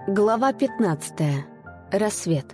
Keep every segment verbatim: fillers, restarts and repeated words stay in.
Глава пятнадцатая. Рассвет.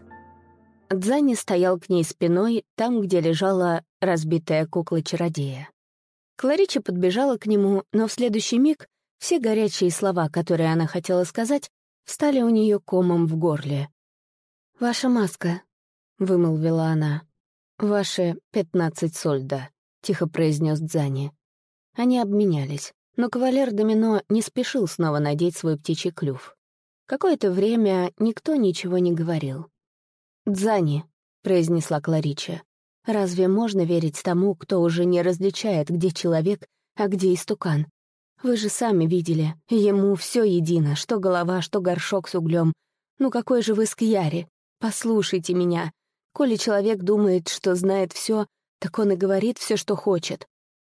Дзани стоял к ней спиной, там, где лежала разбитая кукла-чародея. Кларича подбежала к нему, но в следующий миг все горячие слова, которые она хотела сказать, встали у нее комом в горле. «Ваша маска», — вымолвила она. «Ваши пятнадцать сольда», — тихо произнес Дзани. Они обменялись, но кавалер Домино не спешил снова надеть свой птичий клюв. Какое-то время никто ничего не говорил. «Дзани», — произнесла Кларича, — «разве можно верить тому, кто уже не различает, где человек, а где истукан? Вы же сами видели, ему все едино, что голова, что горшок с углем. Ну какой же вы скьяри? Послушайте меня. Коли человек думает, что знает все, так он и говорит все, что хочет».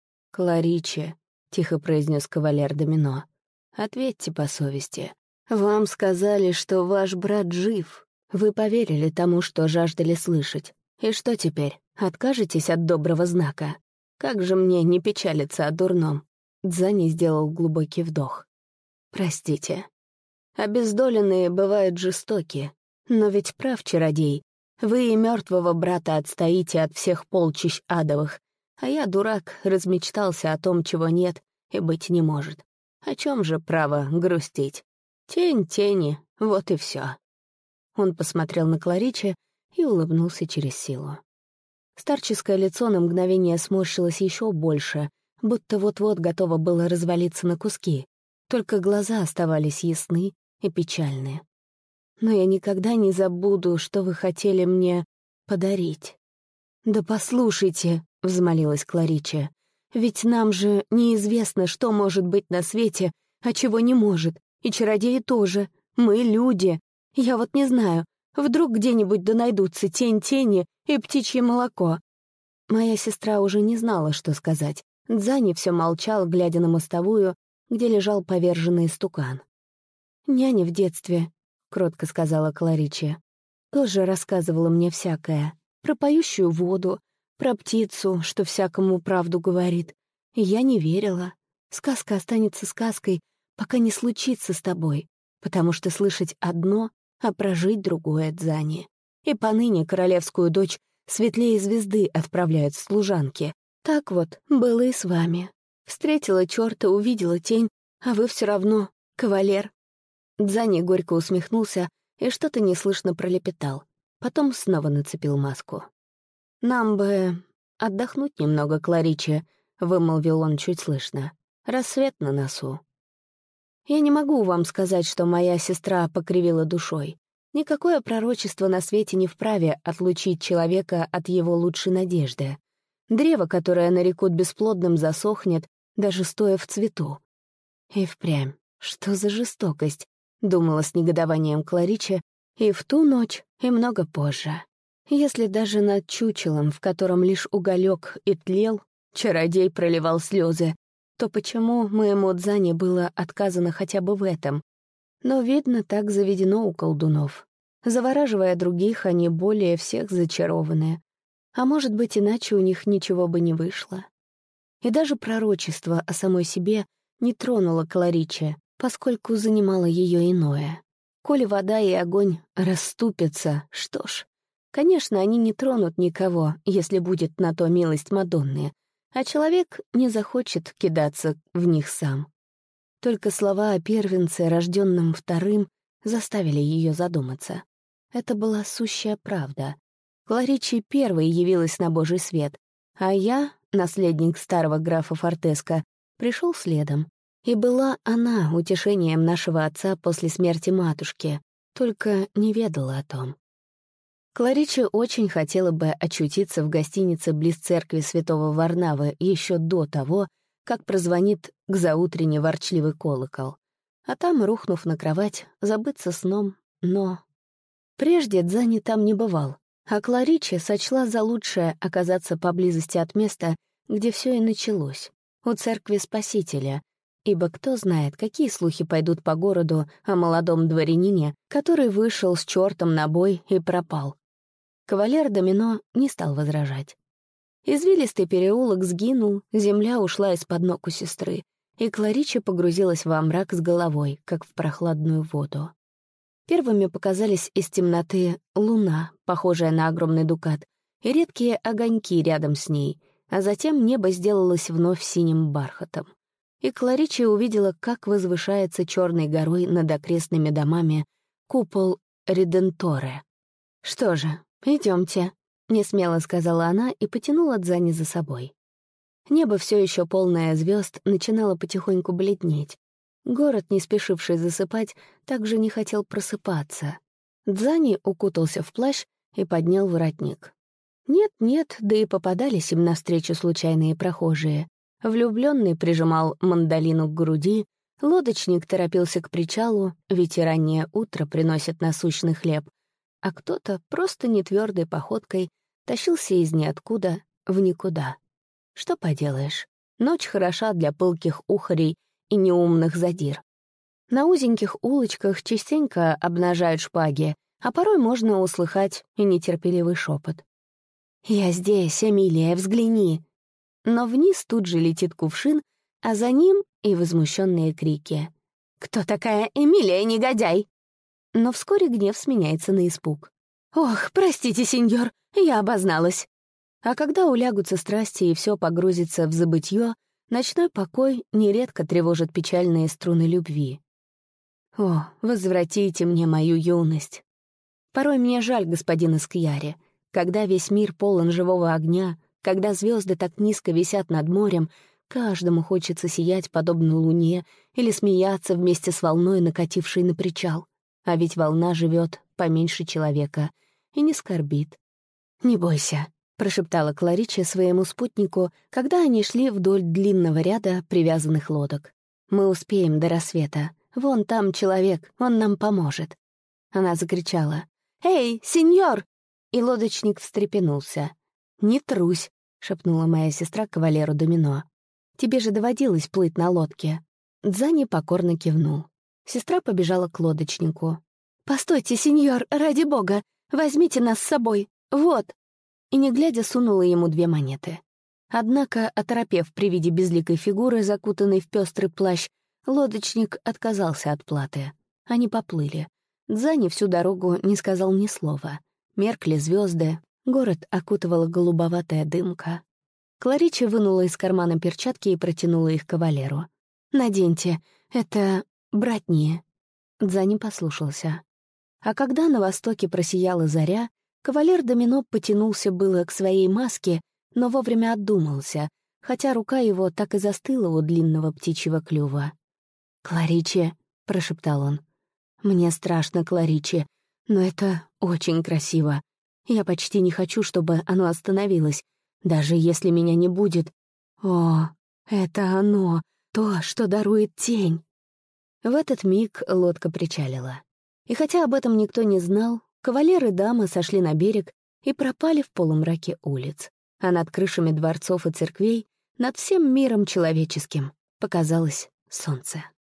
«Кларича», — тихо произнес кавалер Домино, — «ответьте по совести. Вам сказали, что ваш брат жив. Вы поверили тому, что жаждали слышать. И что теперь, откажетесь от доброго знака? Как же мне не печалиться о дурном?» Дзани сделал глубокий вдох. «Простите. Обездоленные бывают жестоки. Но ведь прав чародей. Вы и мертвого брата отстоите от всех полчищ адовых. А я, дурак, размечтался о том, чего нет и быть не может. О чем же право грустить? Тень тени, вот и все». Он посмотрел на Кларича и улыбнулся через силу. Старческое лицо на мгновение сморщилось еще больше, будто вот-вот готово было развалиться на куски, только глаза оставались ясны и печальны. «Но я никогда не забуду, что вы хотели мне подарить». «Да послушайте», — взмолилась Кларича, — «ведь нам же неизвестно, что может быть на свете, а чего не может. И чародеи тоже. Мы люди. Я вот не знаю, вдруг где-нибудь да найдутся тень тени и птичье молоко». Моя сестра уже не знала, что сказать. Дзани все молчал, глядя на мостовую, где лежал поверженный истукан. «Няня в детстве», — кротко сказала Кларича, — «тоже рассказывала мне всякое. Про поющую воду, про птицу, что всякому правду говорит. И я не верила. Сказка останется сказкой, пока не случится с тобой, потому что слышать одно, а прожить другое, Дзани. И поныне королевскую дочь светлее звезды отправляют в служанки. Так вот было и с вами. Встретила черта, увидела тень, а вы все равно кавалер». Дзани горько усмехнулся и что-то неслышно пролепетал. Потом снова нацепил маску. «Нам бы отдохнуть немного, Кларича», — вымолвил он чуть слышно. «Рассвет на носу». «Я не могу вам сказать, что моя сестра покривила душой. Никакое пророчество на свете не вправе отлучить человека от его лучшей надежды. Древо, которое нарекут бесплодным, засохнет, даже стоя в цвету». «И впрямь, что за жестокость?» — думала с негодованием Кларича, и в ту ночь, и много позже. Если даже над чучелом, в котором лишь уголек и тлел, чародей проливал слезы, то почему моему Дзане было отказано хотя бы в этом? Но, видно, так заведено у колдунов. Завораживая других, они более всех зачарованы. А может быть, иначе у них ничего бы не вышло. И даже пророчество о самой себе не тронуло Кларича, поскольку занимало ее иное. Коли вода и огонь расступятся, что ж, конечно, они не тронут никого, если будет на то милость Мадонны, а человек не захочет кидаться в них сам. Только слова о первенце, рожденном вторым, заставили ее задуматься. Это была сущая правда. Кларича первой явилась на Божий свет, а я, наследник старого графа Фортеска, пришел следом. И была она утешением нашего отца после смерти матушки, только не ведала о том. Кларича очень хотела бы очутиться в гостинице близ церкви святого Варнавы еще до того, как прозвонит к заутренне ворчливый колокол, а там, рухнув на кровать, забыться сном, но... Прежде Дзани там не бывал, а Кларича сочла за лучшее оказаться поблизости от места, где все и началось, у церкви Спасителя, ибо кто знает, какие слухи пойдут по городу о молодом дворянине, который вышел с чертом на бой и пропал. Кавалер Домино не стал возражать. Извилистый переулок сгинул, земля ушла из-под ног у сестры, и Кларича погрузилась во мрак с головой, как в прохладную воду. Первыми показались из темноты луна, похожая на огромный дукат, и редкие огоньки рядом с ней, а затем небо сделалось вновь синим бархатом. И Кларичи увидела, как возвышается черной горой над окрестными домами купол Реденторе. «Что же, идемте», — несмело сказала она и потянула Дзани за собой. Небо, все еще полное звезд, начинало потихоньку бледнеть. Город, не спешивший засыпать, также не хотел просыпаться. Дзани укутался в плащ и поднял воротник. Нет-нет, да и попадались им навстречу случайные прохожие. Влюбленный прижимал мандолину к груди, лодочник торопился к причалу, ведь и раннее утро приносит насущный хлеб, а кто-то просто нетвердой походкой тащился из ниоткуда в никуда. Что поделаешь, ночь хороша для пылких ухарей и неумных задир. На узеньких улочках частенько обнажают шпаги, а порой можно услыхать и нетерпеливый шепот. «Я здесь, Эмилия, взгляни!» Но вниз тут же летит кувшин, а за ним и возмущенные крики. «Кто такая Эмилия, негодяй?» Но вскоре гнев сменяется на испуг. «Ох, простите, сеньор, я обозналась». А когда улягутся страсти и все погрузится в забытье, ночной покой нередко тревожит печальные струны любви. О, возвратите мне мою юность. Порой мне жаль господина Скьяри. Когда весь мир полон живого огня, когда звезды так низко висят над морем, каждому хочется сиять подобно луне или смеяться вместе с волной, накатившей на причал. А ведь волна живет поменьше человека и не скорбит. «Не бойся», — прошептала Кларичи своему спутнику, когда они шли вдоль длинного ряда привязанных лодок. «Мы успеем до рассвета. Вон там человек, он нам поможет». Она закричала: «Эй, сеньор!» И лодочник встрепенулся. «Не трусь», — шепнула моя сестра кавалеру Домино. «Тебе же доводилось плыть на лодке». Дзани покорно кивнул. Сестра побежала к лодочнику. «Постойте, сеньор, ради бога, возьмите нас с собой, вот!» И, не глядя, сунула ему две монеты. Однако, оторопев при виде безликой фигуры, закутанной в пестрый плащ, лодочник отказался от платы. Они поплыли. Дзани всю дорогу не сказал ни слова. Меркли звезды, город окутывала голубоватая дымка. Кларичи вынула из кармана перчатки и протянула их кавалеру. «Наденьте, это братние». Дзани послушался. А когда на востоке просияла заря, кавалер Домино потянулся было к своей маске, но вовремя отдумался, хотя рука его так и застыла у длинного птичьего клюва. «Кларичи», — прошептал он, — «мне страшно, Кларичи, но это очень красиво. Я почти не хочу, чтобы оно остановилось, даже если меня не будет. О, это оно, то, что дарует тень». В этот миг лодка причалила. И хотя об этом никто не знал, кавалер и дамы сошли на берег и пропали в полумраке улиц. А над крышами дворцов и церквей, над всем миром человеческим, показалось солнце.